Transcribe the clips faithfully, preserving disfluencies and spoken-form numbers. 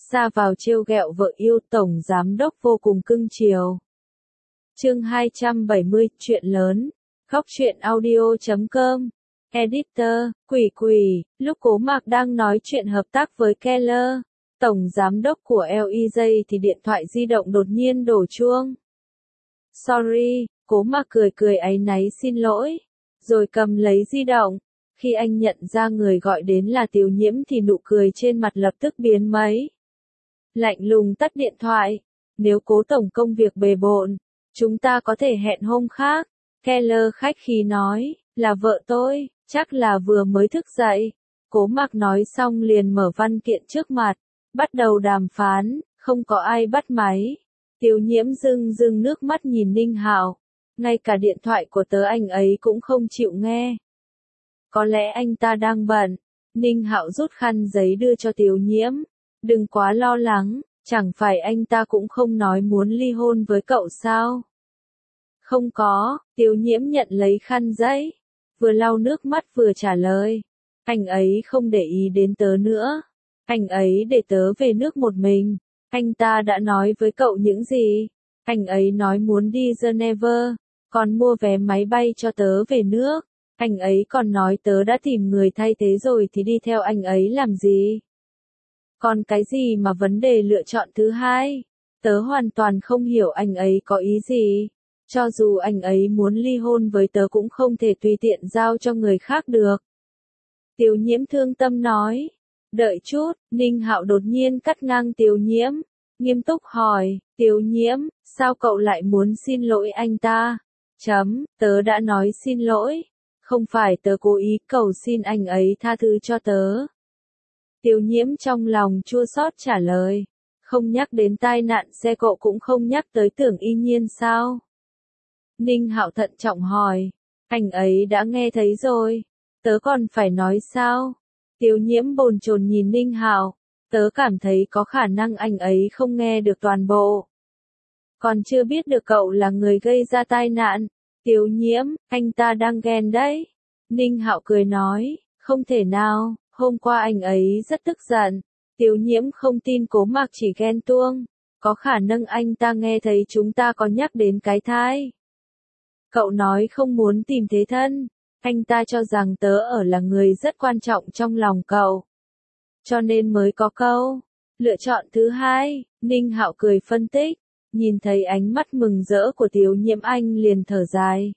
ra vào trêu ghẹo vợ yêu, tổng giám đốc vô cùng cưng chiều. Chương hai trăm bảy mươi, chuyện lớn. Góc truyện audio chấm com. Editor, Quỷ Quỷ, lúc Cố Mạc đang nói chuyện hợp tác với Keller, tổng giám đốc của lờ e gi, thì điện thoại di động đột nhiên đổ chuông. Sorry, Cố Mạc cười cười áy náy xin lỗi, rồi cầm lấy di động. Khi anh nhận ra người gọi đến là Tiểu Nhiễm thì nụ cười trên mặt lập tức biến mấy. Lạnh lùng tắt điện thoại. Nếu Cố tổng công việc bề bộn, chúng ta có thể hẹn hôm khác. Keller khách khí nói, là vợ tôi, chắc là vừa mới thức dậy. Cố Mạc nói xong liền mở văn kiện trước mặt, bắt đầu đàm phán, không có ai bắt máy. Tiểu Nhiễm rưng rưng nước mắt nhìn Ninh Hạo, ngay cả điện thoại của tớ anh ấy cũng không chịu nghe. Có lẽ anh ta đang bận. Ninh Hạo rút khăn giấy đưa cho Tiểu Nhiễm. Đừng quá lo lắng, chẳng phải anh ta cũng không nói muốn ly hôn với cậu sao? Không có, Tiểu Nhiễm nhận lấy khăn giấy, vừa lau nước mắt vừa trả lời. Anh ấy không để ý đến tớ nữa. Anh ấy để tớ về nước một mình. Anh ta đã nói với cậu những gì? Anh ấy nói muốn đi Geneva, còn mua vé máy bay cho tớ về nước. Anh ấy còn nói tớ đã tìm người thay thế rồi thì đi theo anh ấy làm gì? Còn cái gì mà vấn đề lựa chọn thứ hai? Tớ hoàn toàn không hiểu anh ấy có ý gì. Cho dù anh ấy muốn ly hôn với tớ cũng không thể tùy tiện giao cho người khác được. Tiểu Nhiễm thương tâm nói. Đợi chút, Ninh Hạo đột nhiên cắt ngang Tiểu Nhiễm, nghiêm túc hỏi, Tiểu Nhiễm, sao cậu lại muốn xin lỗi anh ta? Chấm, tớ đã nói xin lỗi. Không phải tớ cố ý cầu xin anh ấy tha thứ cho tớ. Tiểu Nhiễm trong lòng chua xót trả lời. Không nhắc đến tai nạn xe cộ cũng không nhắc tới Tưởng Y Nhiên sao? Ninh Hạo thận trọng hỏi. Anh ấy đã nghe thấy rồi. Tớ còn phải nói sao? Tiểu Nhiễm bồn chồn nhìn Ninh Hạo. Tớ cảm thấy có khả năng anh ấy không nghe được toàn bộ. Còn chưa biết được cậu là người gây ra tai nạn. Tiểu Nhiễm, anh ta đang ghen đấy. Ninh Hạo cười nói, không thể nào, hôm qua anh ấy rất tức giận. Tiểu Nhiễm không tin Cố Mạc chỉ ghen tuông. Có khả năng anh ta nghe thấy chúng ta có nhắc đến cái thai. Cậu nói không muốn tìm thế thân. Anh ta cho rằng tớ ở là người rất quan trọng trong lòng cậu. Cho nên mới có câu. Lựa chọn thứ hai, Ninh Hạo cười phân tích. Nhìn thấy ánh mắt mừng rỡ của Tiểu Nhiễm anh liền thở dài.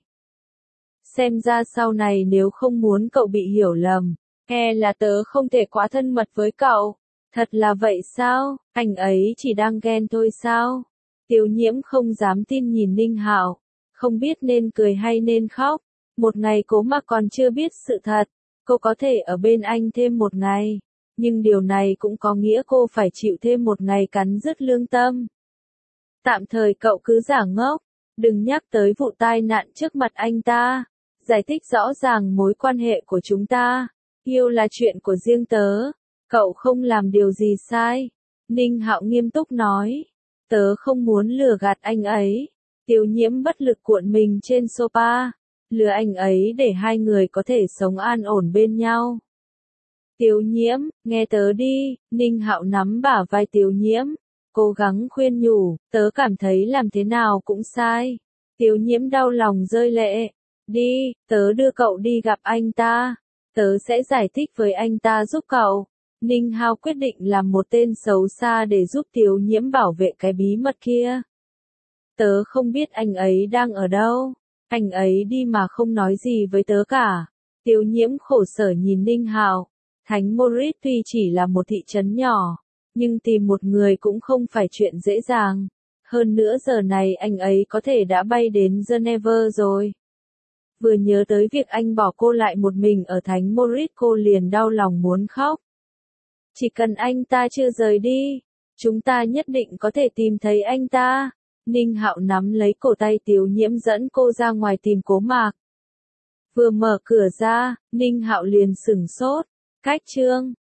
Xem ra sau này nếu không muốn cậu bị hiểu lầm, e là tớ không thể quá thân mật với cậu. Thật là vậy sao? Anh ấy chỉ đang ghen thôi sao? Tiểu Nhiễm không dám tin nhìn Ninh Hạo, không biết nên cười hay nên khóc. Một ngày Cố Mạc còn chưa biết sự thật, cô có thể ở bên anh thêm một ngày, nhưng điều này cũng có nghĩa cô phải chịu thêm một ngày cắn rứt lương tâm. Tạm thời cậu cứ giả ngốc, đừng nhắc tới vụ tai nạn trước mặt anh ta, giải thích rõ ràng mối quan hệ của chúng ta, yêu là chuyện của riêng tớ, cậu không làm điều gì sai. Ninh Hạo nghiêm túc nói, tớ không muốn lừa gạt anh ấy. Tiểu Nhiễm bất lực cuộn mình trên sofa, lừa anh ấy để hai người có thể sống an ổn bên nhau. Tiểu Nhiễm, nghe tớ đi. Ninh Hạo nắm bả vai Tiểu Nhiễm, cố gắng khuyên nhủ, tớ cảm thấy làm thế nào cũng sai. Tiểu Nhiễm đau lòng rơi lệ. Đi, tớ đưa cậu đi gặp anh ta. Tớ sẽ giải thích với anh ta giúp cậu. Ninh Hạo quyết định làm một tên xấu xa để giúp Tiểu Nhiễm bảo vệ cái bí mật kia. Tớ không biết anh ấy đang ở đâu. Anh ấy đi mà không nói gì với tớ cả. Tiểu Nhiễm khổ sở nhìn Ninh Hạo. Thánh Moritz tuy chỉ là một thị trấn nhỏ, nhưng tìm một người cũng không phải chuyện dễ dàng. Hơn nữa giờ này anh ấy có thể đã bay đến Geneva rồi. Vừa nhớ tới việc anh bỏ cô lại một mình ở Thánh Moritz cô liền đau lòng muốn khóc. Chỉ cần anh ta chưa rời đi, chúng ta nhất định có thể tìm thấy anh ta. Ninh Hạo nắm lấy cổ tay Tiểu Nhiễm dẫn cô ra ngoài tìm Cố Mạc. Vừa mở cửa ra, Ninh Hạo liền sửng sốt. Cách chương